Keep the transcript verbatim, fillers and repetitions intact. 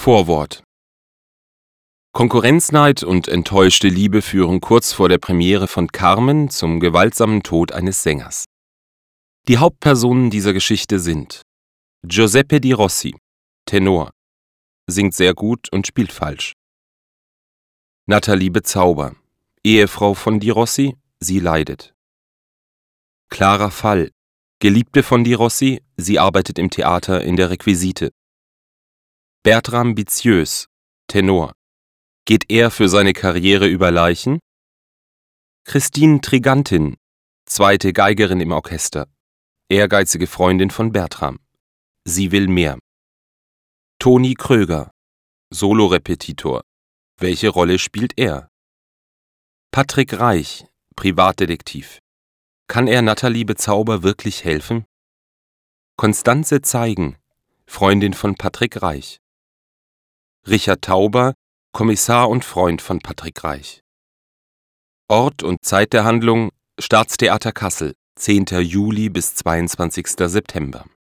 Vorwort. Konkurrenzneid und enttäuschte Liebe führen kurz vor der Premiere von Carmen zum gewaltsamen Tod eines Sängers. Die Hauptpersonen dieser Geschichte sind Giuseppe Di Rossi, Tenor, singt sehr gut und spielt falsch. Nathalie Bezauber, Ehefrau von Di Rossi, sie leidet. Clara Fall, Geliebte von Di Rossi, sie arbeitet im Theater in der Requisite. Bertram Bitieux, Tenor, geht er für seine Karriere über Leichen? Christine Trigantin, zweite Geigerin im Orchester, ehrgeizige Freundin von Bertram. Sie will mehr. Toni Kröger, Solorepetitor. Welche Rolle spielt er? Patrick Reich, Privatdetektiv. Kann er Nathalie Bezauber wirklich helfen? Konstanze Zeigen, Freundin von Patrick Reich. Richard Tauber, Kommissar und Freund von Patrick Reich. Ort und Zeit der Handlung: Staatstheater Kassel, zehnter Juli bis zweiundzwanzigster September.